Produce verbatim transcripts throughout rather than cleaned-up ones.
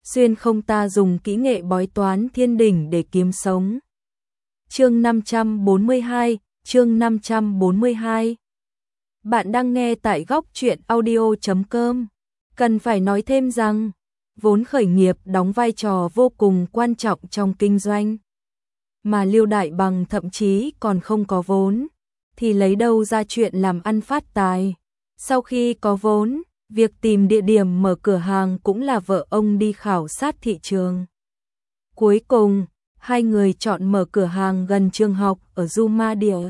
xuyên không ta dùng kỹ nghệ bói toán thiên đỉnh để kiếm sống. Chương năm trăm bốn mươi hai, chương năm trăm bốn mươi hai. Bạn đang nghe tại góc truyện audio chấm com. Cần phải nói thêm rằng, vốn khởi nghiệp đóng vai trò vô cùng quan trọng trong kinh doanh. Mà Liêu Đại Bằng thậm chí còn không có vốn, thì lấy đâu ra chuyện làm ăn phát tài. Sau khi có vốn, việc tìm địa điểm mở cửa hàng cũng là vợ ông đi khảo sát thị trường. Cuối cùng, hai người chọn mở cửa hàng gần trường học ở Jumadia.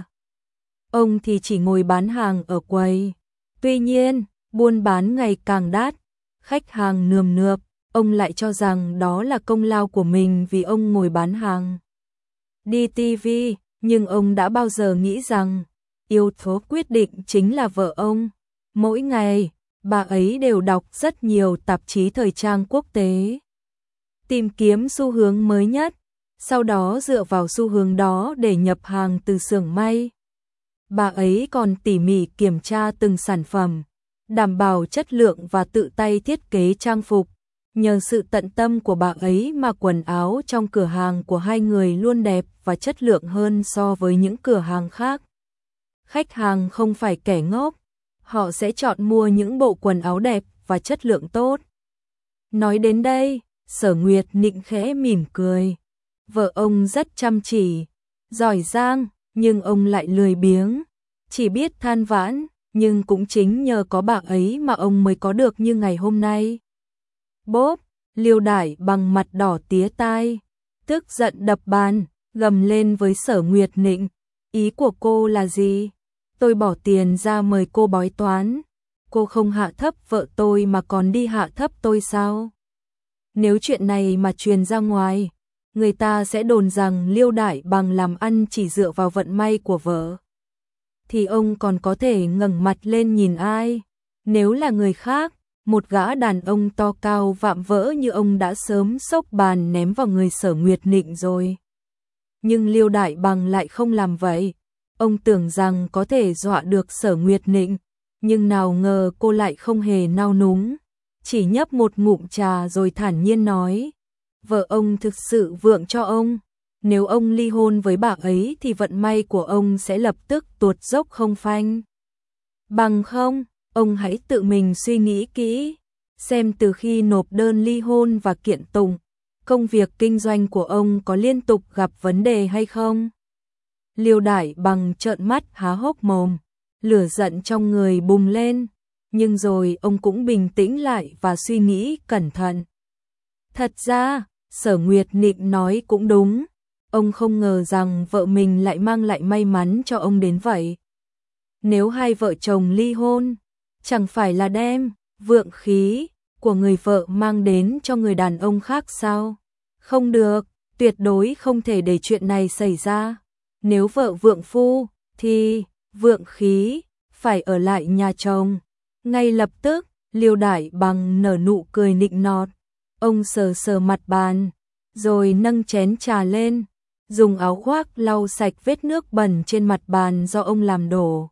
Ông thì chỉ ngồi bán hàng ở quầy. Tuy nhiên, buôn bán ngày càng đắt, khách hàng nườm nượp, ông lại cho rằng đó là công lao của mình vì ông ngồi bán hàng. Đi ti vi, nhưng ông đã bao giờ nghĩ rằng, yếu tố quyết định chính là vợ ông. Mỗi ngày, bà ấy đều đọc rất nhiều tạp chí thời trang quốc tế, tìm kiếm xu hướng mới nhất, sau đó dựa vào xu hướng đó để nhập hàng từ xưởng may. Bà ấy còn tỉ mỉ kiểm tra từng sản phẩm, đảm bảo chất lượng và tự tay thiết kế trang phục. Nhờ sự tận tâm của bà ấy mà quần áo trong cửa hàng của hai người luôn đẹp và chất lượng hơn so với những cửa hàng khác. Khách hàng không phải kẻ ngốc, họ sẽ chọn mua những bộ quần áo đẹp và chất lượng tốt. Nói đến đây, Sở Nguyệt Nịnh khẽ mỉm cười. Vợ ông rất chăm chỉ, giỏi giang, nhưng ông lại lười biếng, chỉ biết than vãn, nhưng cũng chính nhờ có bà ấy mà ông mới có được như ngày hôm nay. Bốp, Liêu Đại Bằng mặt đỏ tía tai, tức giận đập bàn, gầm lên với Sở Nguyệt Nịnh. Ý của cô là gì? Tôi bỏ tiền ra mời cô bói toán, cô không hạ thấp vợ tôi mà còn đi hạ thấp tôi sao? Nếu chuyện này mà truyền ra ngoài, người ta sẽ đồn rằng Liêu Đại Bằng làm ăn chỉ dựa vào vận may của vợ. Thì ông còn có thể ngẩng mặt lên nhìn ai? Nếu là người khác, một gã đàn ông to cao vạm vỡ như ông đã sớm xốc bàn ném vào người Sở Nguyệt Nịnh rồi. Nhưng Liêu Đại Bằng lại không làm vậy. Ông tưởng rằng có thể dọa được Sở Nguyệt Nịnh, nhưng nào ngờ cô lại không hề nao núng, chỉ nhấp một ngụm trà rồi thản nhiên nói, vợ ông thực sự vượng cho ông, nếu ông ly hôn với bà ấy thì vận may của ông sẽ lập tức tuột dốc không phanh. Bằng không, ông hãy tự mình suy nghĩ kỹ, xem từ khi nộp đơn ly hôn và kiện tụng, công việc kinh doanh của ông có liên tục gặp vấn đề hay không? Liêu Đại Bằng trợn mắt há hốc mồm, lửa giận trong người bùng lên, nhưng rồi ông cũng bình tĩnh lại và suy nghĩ cẩn thận. Thật ra, Sở Nguyệt Nịnh nói cũng đúng, ông không ngờ rằng vợ mình lại mang lại may mắn cho ông đến vậy. Nếu hai vợ chồng ly hôn, chẳng phải là đem vượng khí của người vợ mang đến cho người đàn ông khác sao? Không được, tuyệt đối không thể để chuyện này xảy ra. Nếu vợ vượng phu, thì vượng khí phải ở lại nhà chồng. Ngay lập tức, Liêu Đại Bằng nở nụ cười nịnh nọt. Ông sờ sờ mặt bàn, rồi nâng chén trà lên, dùng áo khoác lau sạch vết nước bẩn trên mặt bàn do ông làm đổ.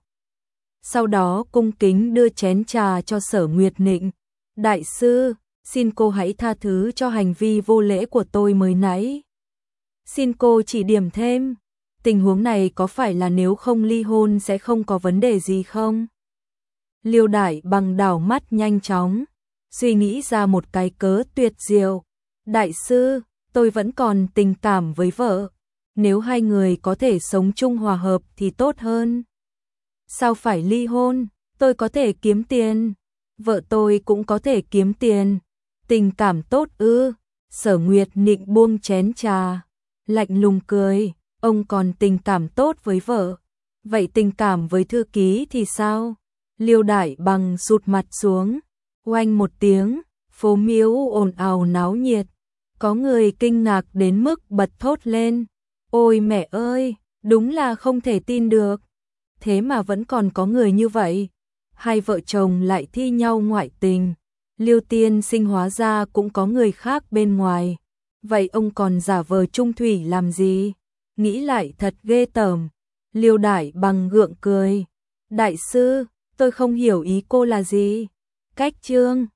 Sau đó cung kính đưa chén trà cho Sở Nguyệt Nịnh. Đại sư, xin cô hãy tha thứ cho hành vi vô lễ của tôi mới nãy. Xin cô chỉ điểm thêm, tình huống này có phải là nếu không ly hôn sẽ không có vấn đề gì không? Liêu Đại Bằng đảo mắt nhanh chóng, suy nghĩ ra một cái cớ tuyệt diệu. Đại sư, tôi vẫn còn tình cảm với vợ, nếu hai người có thể sống chung hòa hợp thì tốt hơn. Sao phải ly hôn? Tôi có thể kiếm tiền, vợ tôi cũng có thể kiếm tiền. Tình cảm tốt ư? Sở Nguyệt Nịnh buông chén trà, lạnh lùng cười. Ông còn tình cảm tốt với vợ, vậy tình cảm với thư ký thì sao? Liêu Đại Bằng sụt mặt xuống, oanh một tiếng, phố miếu ồn ào náo nhiệt. Có người kinh ngạc đến mức bật thốt lên. Ôi mẹ ơi, đúng là không thể tin được. Thế mà vẫn còn có người như vậy. Hai vợ chồng lại thi nhau ngoại tình. Liêu tiên sinh hóa ra cũng có người khác bên ngoài. Vậy ông còn giả vờ chung thủy làm gì? Nghĩ lại thật ghê tởm. Liêu Đại Bằng gượng cười. Đại sư, tôi không hiểu ý cô là gì. Cách chương